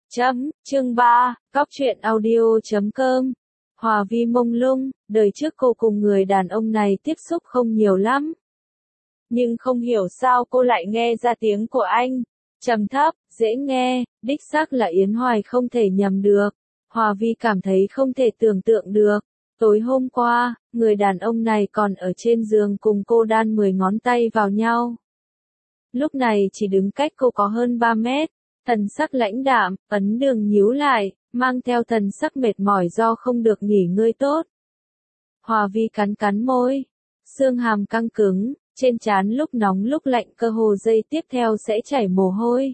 Chương 3, Cóc truyện audio.com. Hòa Vi mông lung, đời trước cô cùng người đàn ông này tiếp xúc không nhiều lắm. Nhưng không hiểu sao cô lại nghe ra tiếng của anh. Trầm thấp, dễ nghe, đích xác là Yến Hoài không thể nhầm được. Hòa Vi cảm thấy không thể tưởng tượng được. Tối hôm qua, người đàn ông này còn ở trên giường cùng cô đan 10 ngón tay vào nhau. Lúc này chỉ đứng cách cô có hơn 3 mét. Thần sắc lãnh đạm, ấn đường nhíu lại, mang theo thần sắc mệt mỏi do không được nghỉ ngơi tốt. Hòa Vi cắn cắn môi, xương hàm căng cứng, trên trán lúc nóng lúc lạnh cơ hồ giây tiếp theo sẽ chảy mồ hôi.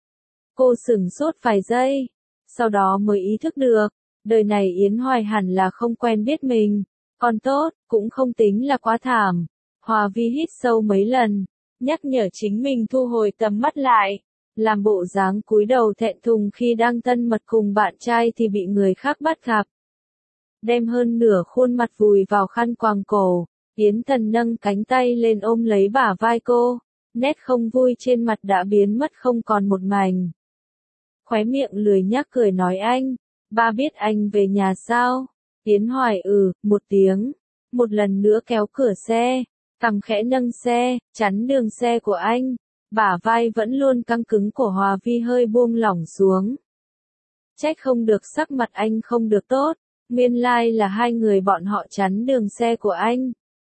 Cô sửng sốt vài giây, sau đó mới ý thức được, đời này Yến Hoài hẳn là không quen biết mình, còn tốt, cũng không tính là quá thảm. Hòa Vi hít sâu mấy lần, nhắc nhở chính mình thu hồi tầm mắt lại. Làm bộ dáng cúi đầu thẹn thùng khi đang thân mật cùng bạn trai thì bị người khác bắt gặp. Đem hơn nửa khuôn mặt vùi vào khăn quàng cổ, Yến Thần nâng cánh tay lên ôm lấy bả vai cô, nét không vui trên mặt đã biến mất không còn một mảnh. Khóe miệng lười nhác cười nói anh, ba biết anh về nhà sao? Yến Hoài một tiếng, một lần nữa kéo cửa xe, cằm khẽ nâng xe, chắn đường xe của anh. Bả vai vẫn luôn căng cứng của Hòa Vi hơi buông lỏng xuống. Trách không được sắc mặt anh không được tốt, nguyên lai là hai người bọn họ chắn đường xe của anh.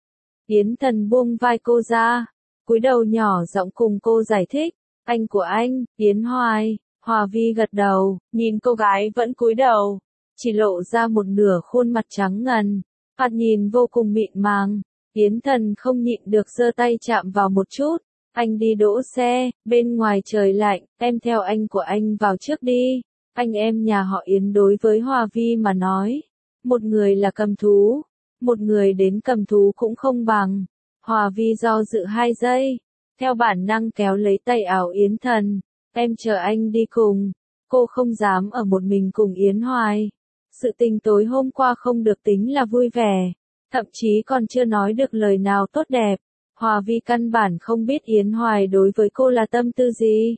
Yến Thần buông vai cô ra, cúi đầu nhỏ giọng cùng cô giải thích, anh của anh, Yến Hoài. Hòa Vi gật đầu, nhìn cô gái vẫn cúi đầu, chỉ lộ ra một nửa khuôn mặt trắng ngần, thoạt nhìn vô cùng mịn màng. Yến Thần không nhịn được giơ tay chạm vào một chút. Anh đi đỗ xe, bên ngoài trời lạnh, em theo anh của anh vào trước đi. Anh em nhà họ Yến đối với Hòa Vi mà nói. Một người là cầm thú, một người đến cầm thú cũng không bằng. Hòa Vi do dự 2 giây, theo bản năng kéo lấy tay áo Yến Thần. Em chờ anh đi cùng. Cô không dám ở một mình cùng Yến Hoài. Sự tình tối hôm qua không được tính là vui vẻ, thậm chí còn chưa nói được lời nào tốt đẹp. Hòa Vi căn bản không biết Yến Hoài đối với cô là tâm tư gì.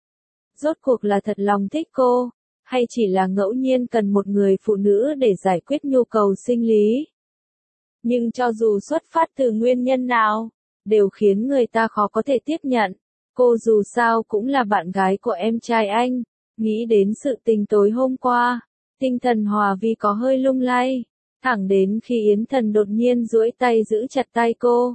Rốt cuộc là thật lòng thích cô, hay chỉ là ngẫu nhiên cần một người phụ nữ để giải quyết nhu cầu sinh lý. Nhưng cho dù xuất phát từ nguyên nhân nào, đều khiến người ta khó có thể tiếp nhận. Cô dù sao cũng là bạn gái của em trai anh, nghĩ đến sự tình tối hôm qua, tinh thần Hòa Vi có hơi lung lay, thẳng đến khi Yến Thần đột nhiên duỗi tay giữ chặt tay cô.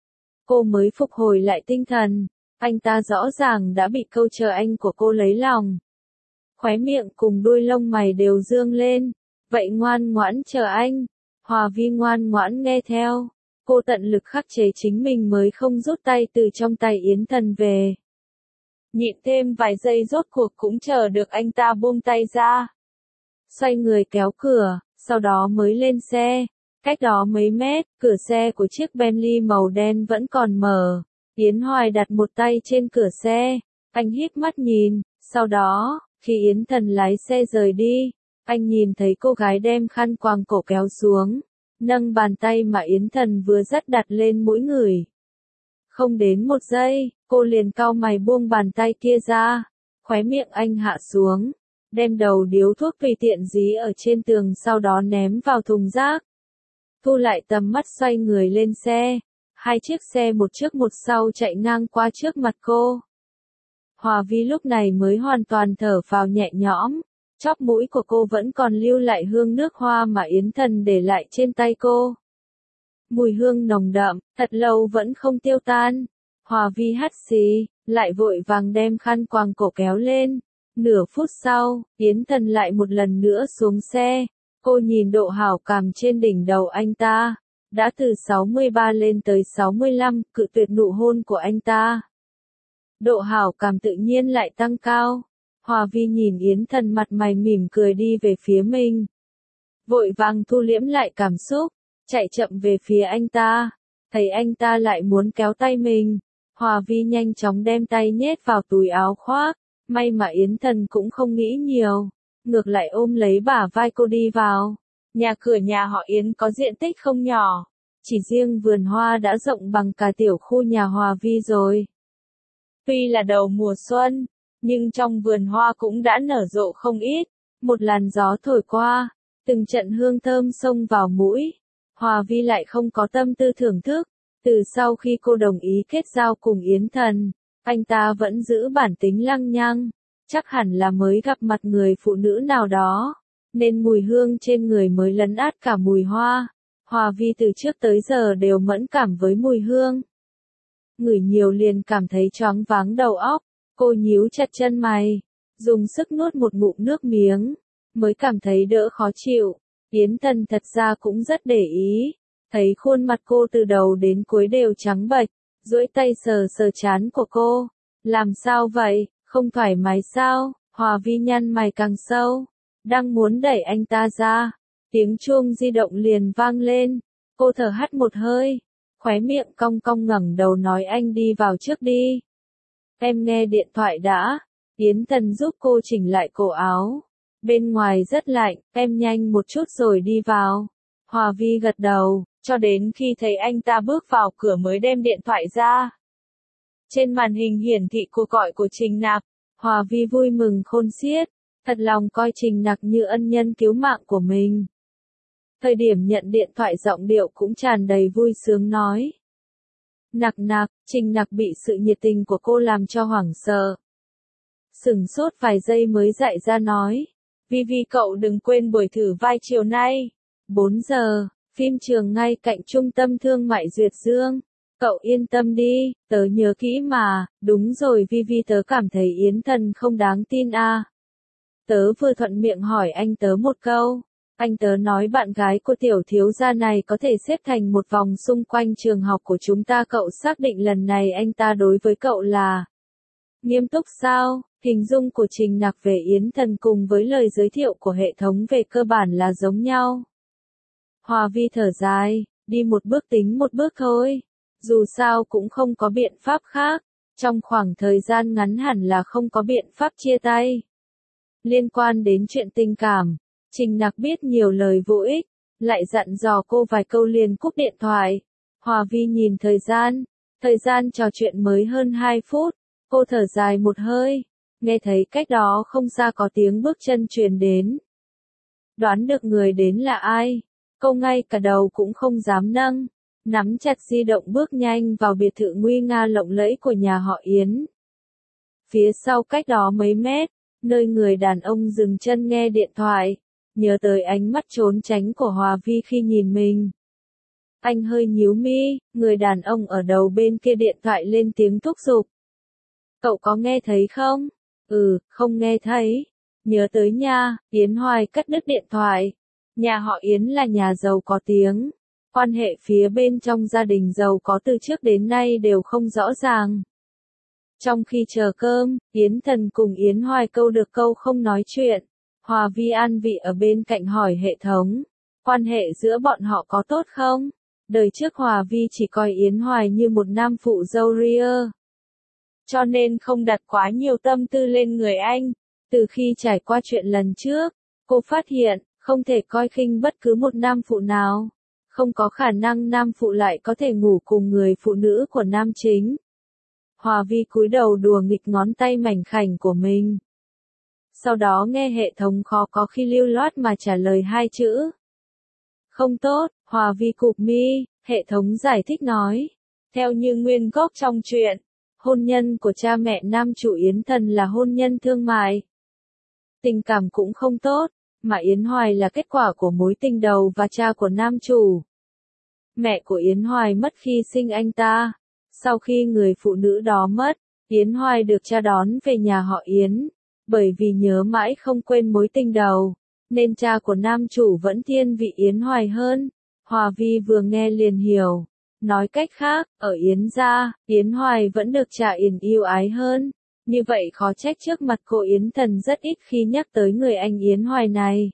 Cô mới phục hồi lại tinh thần, anh ta rõ ràng đã bị câu chờ anh của cô lấy lòng. Khóe miệng cùng đuôi lông mày đều dương lên, vậy ngoan ngoãn chờ anh. Hòa Vi ngoan ngoãn nghe theo, cô tận lực khắc chế chính mình mới không rút tay từ trong tay Yến Thần về. Nhịn thêm vài giây rốt cuộc cũng chờ được anh ta buông tay ra. Xoay người kéo cửa, sau đó mới lên xe. Cách đó mấy mét, cửa xe của chiếc Bentley màu đen vẫn còn mở. Yến Hoài đặt một tay trên cửa xe, anh híp mắt nhìn, sau đó, khi Yến Thần lái xe rời đi, anh nhìn thấy cô gái đem khăn quàng cổ kéo xuống, nâng bàn tay mà Yến Thần vừa dắt đặt lên mũi người. Không đến 1 giây, cô liền cau mày buông bàn tay kia ra, khóe miệng anh hạ xuống, đem đầu điếu thuốc tùy tiện dí ở trên tường sau đó ném vào thùng rác. Thu lại tầm mắt xoay người lên xe, 2 chiếc xe một trước một sau chạy ngang qua trước mặt cô. Hòa Vi lúc này mới hoàn toàn thở phào nhẹ nhõm, chóp mũi của cô vẫn còn lưu lại hương nước hoa mà Yến Thần để lại trên tay cô. Mùi hương nồng đậm, thật lâu vẫn không tiêu tan. Hòa Vi hắt xì, lại vội vàng đem khăn quàng cổ kéo lên. Nửa phút sau, Yến Thần lại một lần nữa xuống xe. Cô nhìn độ hảo cảm trên đỉnh đầu anh ta, đã từ 63 lên tới 65, cự tuyệt nụ hôn của anh ta. Độ hảo cảm tự nhiên lại tăng cao. Hòa Vi nhìn Yến Thần mặt mày mỉm cười đi về phía mình. Vội vàng thu liễm lại cảm xúc, chạy chậm về phía anh ta. Thấy anh ta lại muốn kéo tay mình, Hòa Vi nhanh chóng đem tay nhét vào túi áo khoác. May mà Yến Thần cũng không nghĩ nhiều, ngược lại ôm lấy bả vai cô đi vào. Nhà cửa nhà họ Yến có diện tích không nhỏ, chỉ riêng vườn hoa đã rộng bằng cả tiểu khu nhà Hòa Vi rồi. Tuy là đầu mùa xuân, nhưng trong vườn hoa cũng đã nở rộ không ít. Một làn gió thổi qua, từng trận hương thơm xông vào mũi. Hòa Vi lại không có tâm tư thưởng thức. Từ sau khi cô đồng ý kết giao cùng Yến Thần, anh ta vẫn giữ bản tính lăng nhăng. Chắc hẳn là mới gặp mặt người phụ nữ nào đó, nên mùi hương trên người mới lấn át cả mùi hoa. Hòa Vi từ trước tới giờ đều mẫn cảm với mùi hương. Ngửi nhiều liền cảm thấy choáng váng đầu óc. Cô nhíu chặt chân mày, dùng sức nuốt một ngụm nước miếng, mới cảm thấy đỡ khó chịu. Yến Thần thật ra cũng rất để ý, thấy khuôn mặt cô từ đầu đến cuối đều trắng bệch, duỗi tay sờ sờ trán của cô. Làm sao vậy, không thoải mái sao? Hòa Vi nhăn mày càng sâu, đang muốn đẩy anh ta ra. Tiếng chuông di động liền vang lên, cô thở hắt một hơi, khóe miệng cong cong ngẩng đầu nói anh đi vào trước đi. Em nghe điện thoại đã. Yến Thần giúp cô chỉnh lại cổ áo. Bên ngoài rất lạnh, em nhanh một chút rồi đi vào. Hòa Vi gật đầu, cho đến khi thấy anh ta bước vào cửa mới đem điện thoại ra. Trên màn hình hiển thị cuộc gọi của Trình Nặc. Hòa Vi vui mừng khôn xiết, thật lòng coi Trình Nặc như ân nhân cứu mạng của mình. Thời điểm nhận điện thoại giọng điệu cũng tràn đầy vui sướng nói. Nặc Nặc, Trình Nặc bị sự nhiệt tình của cô làm cho hoảng sợ. Sửng sốt vài giây mới dạy ra nói. Vi Vi cậu đừng quên buổi thử vai chiều nay. 4 giờ, phim trường ngay cạnh trung tâm thương mại Duyệt Dương. Cậu yên tâm đi, tớ nhớ kỹ mà. Đúng rồi Vi Vi, tớ cảm thấy Yến Thần không đáng tin à. Tớ vừa thuận miệng hỏi anh tớ một câu. Anh tớ nói bạn gái của tiểu thiếu gia này có thể xếp thành một vòng xung quanh trường học của chúng ta. Cậu xác định lần này anh ta đối với cậu là nghiêm túc sao? Hình dung của Trình Nặc về Yến Thần cùng với lời giới thiệu của hệ thống về cơ bản là giống nhau. Hòa Vi thở dài, đi một bước tính một bước thôi. Dù sao cũng không có biện pháp khác. Trong khoảng thời gian ngắn hẳn là không có biện pháp chia tay. Liên quan đến chuyện tình cảm, Trình Nặc biết nhiều lời vô ích, lại dặn dò cô vài câu liền cúp điện thoại. Hòa Vi nhìn thời gian trò chuyện mới hơn 2 phút, cô thở dài một hơi, nghe thấy cách đó không xa có tiếng bước chân truyền đến. Đoán được người đến là ai, cô ngay cả đầu cũng không dám nâng, nắm chặt di động bước nhanh vào biệt thự nguy nga lộng lẫy của nhà họ Yến. Phía sau cách đó mấy mét, nơi người đàn ông dừng chân nghe điện thoại, nhớ tới ánh mắt trốn tránh của Hòa Vi khi nhìn mình. Anh hơi nhíu mi, người đàn ông ở đầu bên kia điện thoại lên tiếng thúc giục. Cậu có nghe thấy không? Không nghe thấy. Nhớ tới nha, Yến Hoài cắt đứt điện thoại. Nhà họ Yến là nhà giàu có tiếng. Quan hệ phía bên trong gia đình giàu có từ trước đến nay đều không rõ ràng. Trong khi chờ cơm, Yến Thần cùng Yến Hoài câu được câu không nói chuyện. Hòa Vi an vị ở bên cạnh hỏi hệ thống. Quan hệ giữa bọn họ có tốt không? Đời trước Hòa Vi chỉ coi Yến Hoài như một nam phụ dâu ria. Cho nên không đặt quá nhiều tâm tư lên người anh. Từ khi trải qua chuyện lần trước, cô phát hiện, không thể coi khinh bất cứ một nam phụ nào. Không có khả năng nam phụ lại có thể ngủ cùng người phụ nữ của nam chính. Hòa Vi cúi đầu đùa nghịch ngón tay mảnh khảnh của mình. Sau đó nghe hệ thống khó có khi lưu loát mà trả lời 2 chữ. Không tốt. Hòa Vi cụp mi, hệ thống giải thích nói. Theo như nguyên gốc trong truyện, hôn nhân của cha mẹ nam chủ Yến Thần là hôn nhân thương mại. Tình cảm cũng không tốt, mà Yến Hoài là kết quả của mối tình đầu và cha của nam chủ. Mẹ của Yến Hoài mất khi sinh anh ta. Sau khi người phụ nữ đó mất, Yến Hoài được cha đón về nhà họ Yến. Bởi vì nhớ mãi không quên mối tình đầu, nên cha của nam chủ vẫn thiên vị Yến Hoài hơn. Hòa Vi vừa nghe liền hiểu. Nói cách khác, ở Yến gia, Yến Hoài vẫn được cha Yến yêu ái hơn. Như vậy khó trách trước mặt cô Yến Thần rất ít khi nhắc tới người anh Yến Hoài này.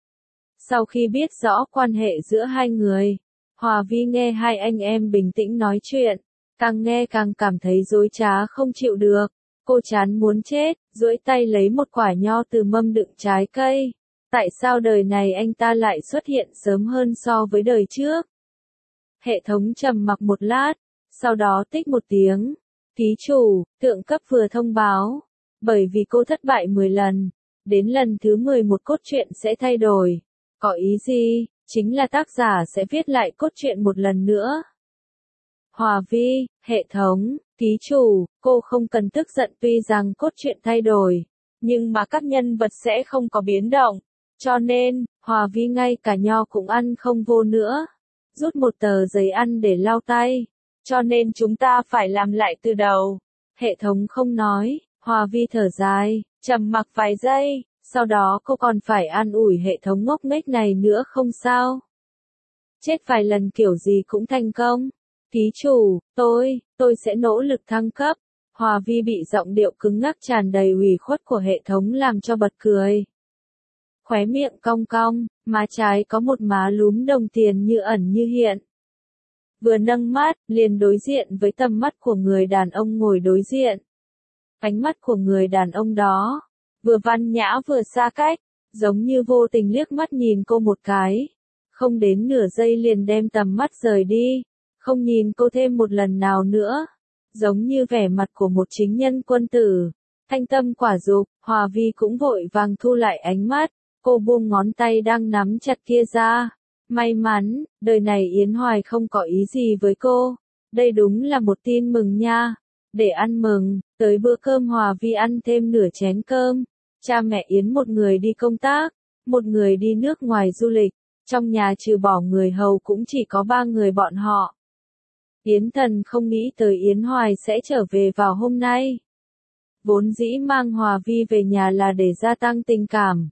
Sau khi biết rõ quan hệ giữa hai người, Hòa Vi nghe hai anh em bình tĩnh nói chuyện, càng nghe càng cảm thấy dối trá không chịu được. Cô chán muốn chết, duỗi tay lấy một quả nho từ mâm đựng trái cây. Tại sao đời này anh ta lại xuất hiện sớm hơn so với đời trước? Hệ thống trầm mặc một lát, sau đó tích một tiếng. Ký chủ, thượng cấp vừa thông báo. Bởi vì cô thất bại 10 lần, đến lần thứ 11 cốt truyện sẽ thay đổi. Có ý gì? Chính là tác giả sẽ viết lại cốt truyện một lần nữa. Hòa Vi, hệ thống, ký chủ, cô không cần tức giận tuy rằng cốt truyện thay đổi, nhưng mà các nhân vật sẽ không có biến động. Cho nên, Hòa Vi ngay cả nho cũng ăn không vô nữa. Rút một tờ giấy ăn để lau tay. Cho nên chúng ta phải làm lại từ đầu. Hệ thống không nói, Hòa Vi thở dài, trầm mặc vài giây, sau đó cô còn phải an ủi hệ thống ngốc nghếch này nữa không sao. Chết vài lần kiểu gì cũng thành công. Ký chủ, tôi sẽ nỗ lực thăng cấp. Hòa Vi bị giọng điệu cứng ngắc tràn đầy ủy khuất của hệ thống làm cho bật cười. Khóe miệng cong cong, má trái có một má lúm đồng tiền như ẩn như hiện. Vừa nâng mắt, liền đối diện với tầm mắt của người đàn ông ngồi đối diện. Ánh mắt của người đàn ông đó, vừa văn nhã vừa xa cách, giống như vô tình liếc mắt nhìn cô một cái. Không đến nửa giây liền đem tầm mắt rời đi, không nhìn cô thêm một lần nào nữa. Giống như vẻ mặt của một chính nhân quân tử. Thanh tâm quả dục, Hòa Vi cũng vội vàng thu lại ánh mắt, cô buông ngón tay đang nắm chặt kia ra. May mắn, đời này Yến Hoài không có ý gì với cô. Đây đúng là một tin mừng nha. Để ăn mừng, tới bữa cơm Hòa Vi ăn thêm nửa chén cơm. Cha mẹ Yến một người đi công tác, một người đi nước ngoài du lịch. Trong nhà trừ bỏ người hầu cũng chỉ có 3 người bọn họ. Yến Thần không nghĩ tới Yến Hoài sẽ trở về vào hôm nay. Vốn dĩ mang Hòa Vi về nhà là để gia tăng tình cảm.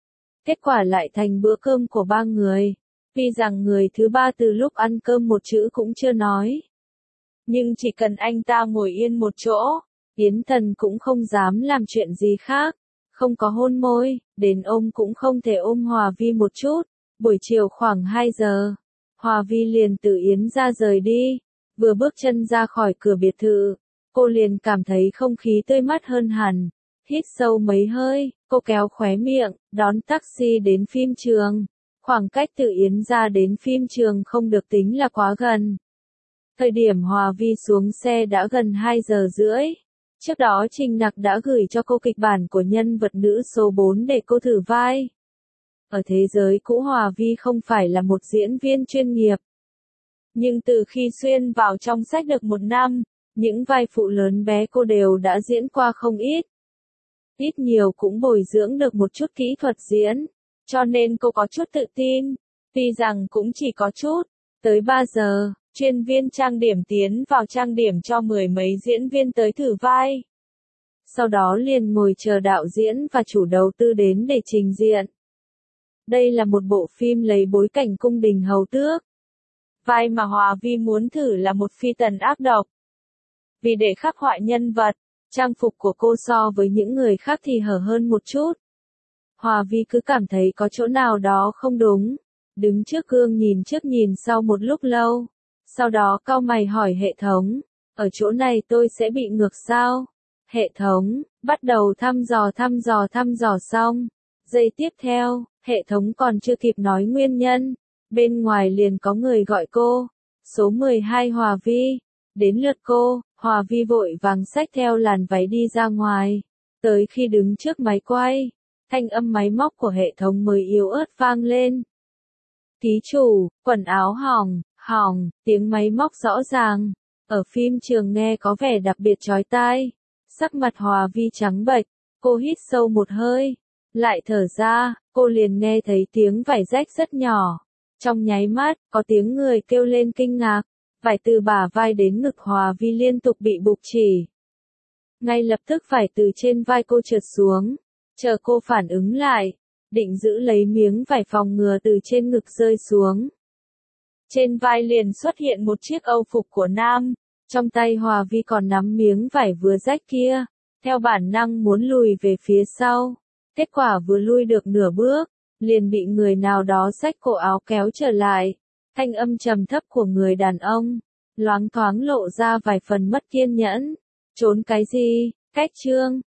Kết quả lại thành bữa cơm của 3 người. Vì rằng người thứ 3 từ lúc ăn cơm một chữ cũng chưa nói. Nhưng chỉ cần anh ta ngồi yên một chỗ, Yến Thần cũng không dám làm chuyện gì khác. Không có hôn môi, đến ôm cũng không thể ôm Hòa Vi một chút. Buổi chiều khoảng 2 giờ, Hòa Vi liền từ Yến ra rời đi. Vừa bước chân ra khỏi cửa biệt thự, cô liền cảm thấy không khí tươi mát hơn hẳn. Hít sâu mấy hơi, cô kéo khóe miệng, đón taxi đến phim trường. Khoảng cách từ Yến ra đến phim trường không được tính là quá gần. Thời điểm Hòa Vi xuống xe đã gần 2 giờ rưỡi. Trước đó Trình Nặc đã gửi cho cô kịch bản của nhân vật nữ số 4 để cô thử vai. Ở thế giới cũ Hòa Vi không phải là một diễn viên chuyên nghiệp. Nhưng từ khi xuyên vào trong sách được 1 năm, những vai phụ lớn bé cô đều đã diễn qua không ít. Ít nhiều cũng bồi dưỡng được một chút kỹ thuật diễn, cho nên cô có chút tự tin. Tuy rằng cũng chỉ có chút. Tới 3 giờ, chuyên viên trang điểm tiến vào trang điểm cho 10 mấy diễn viên tới thử vai. Sau đó liền ngồi chờ đạo diễn và chủ đầu tư đến để trình diện. Đây là một bộ phim lấy bối cảnh cung đình hầu tước. Vai mà Hòa Vi muốn thử là một phi tần ác độc. Vì để khắc họa nhân vật, trang phục của cô so với những người khác thì hở hơn một chút. Hòa Vi cứ cảm thấy có chỗ nào đó không đúng. Đứng trước gương nhìn trước nhìn sau một lúc lâu. Sau đó cau mày hỏi hệ thống, ở chỗ này tôi sẽ bị ngược sao? Hệ thống, bắt đầu thăm dò xong. Giây tiếp theo, hệ thống còn chưa kịp nói nguyên nhân. Bên ngoài liền có người gọi cô. Số 12 Hòa Vi. Đến lượt cô, Hòa Vi vội vàng xách theo làn váy đi ra ngoài. Tới khi đứng trước máy quay, thanh âm máy móc của hệ thống mới yếu ớt vang lên. Ký chủ, quần áo hỏng, tiếng máy móc rõ ràng. Ở phim trường nghe có vẻ đặc biệt chói tai. Sắc mặt Hòa Vi trắng bệch, cô hít sâu một hơi. Lại thở ra, cô liền nghe thấy tiếng vải rách rất nhỏ. Trong nháy mắt, có tiếng người kêu lên kinh ngạc. Vải từ bả vai đến ngực Hòa Vi liên tục bị buộc chỉ. Ngay lập tức vải từ trên vai cô trượt xuống. Chờ cô phản ứng lại, định giữ lấy miếng vải phòng ngừa từ trên ngực rơi xuống. Trên vai liền xuất hiện một chiếc âu phục của nam. Trong tay Hòa Vi còn nắm miếng vải vừa rách kia. Theo bản năng muốn lùi về phía sau. Kết quả vừa lui được nửa bước, liền bị người nào đó xách cổ áo kéo trở lại. Thanh âm trầm thấp của người đàn ông, loáng thoáng lộ ra vài phần mất kiên nhẫn. Trốn cái gì, cách trương,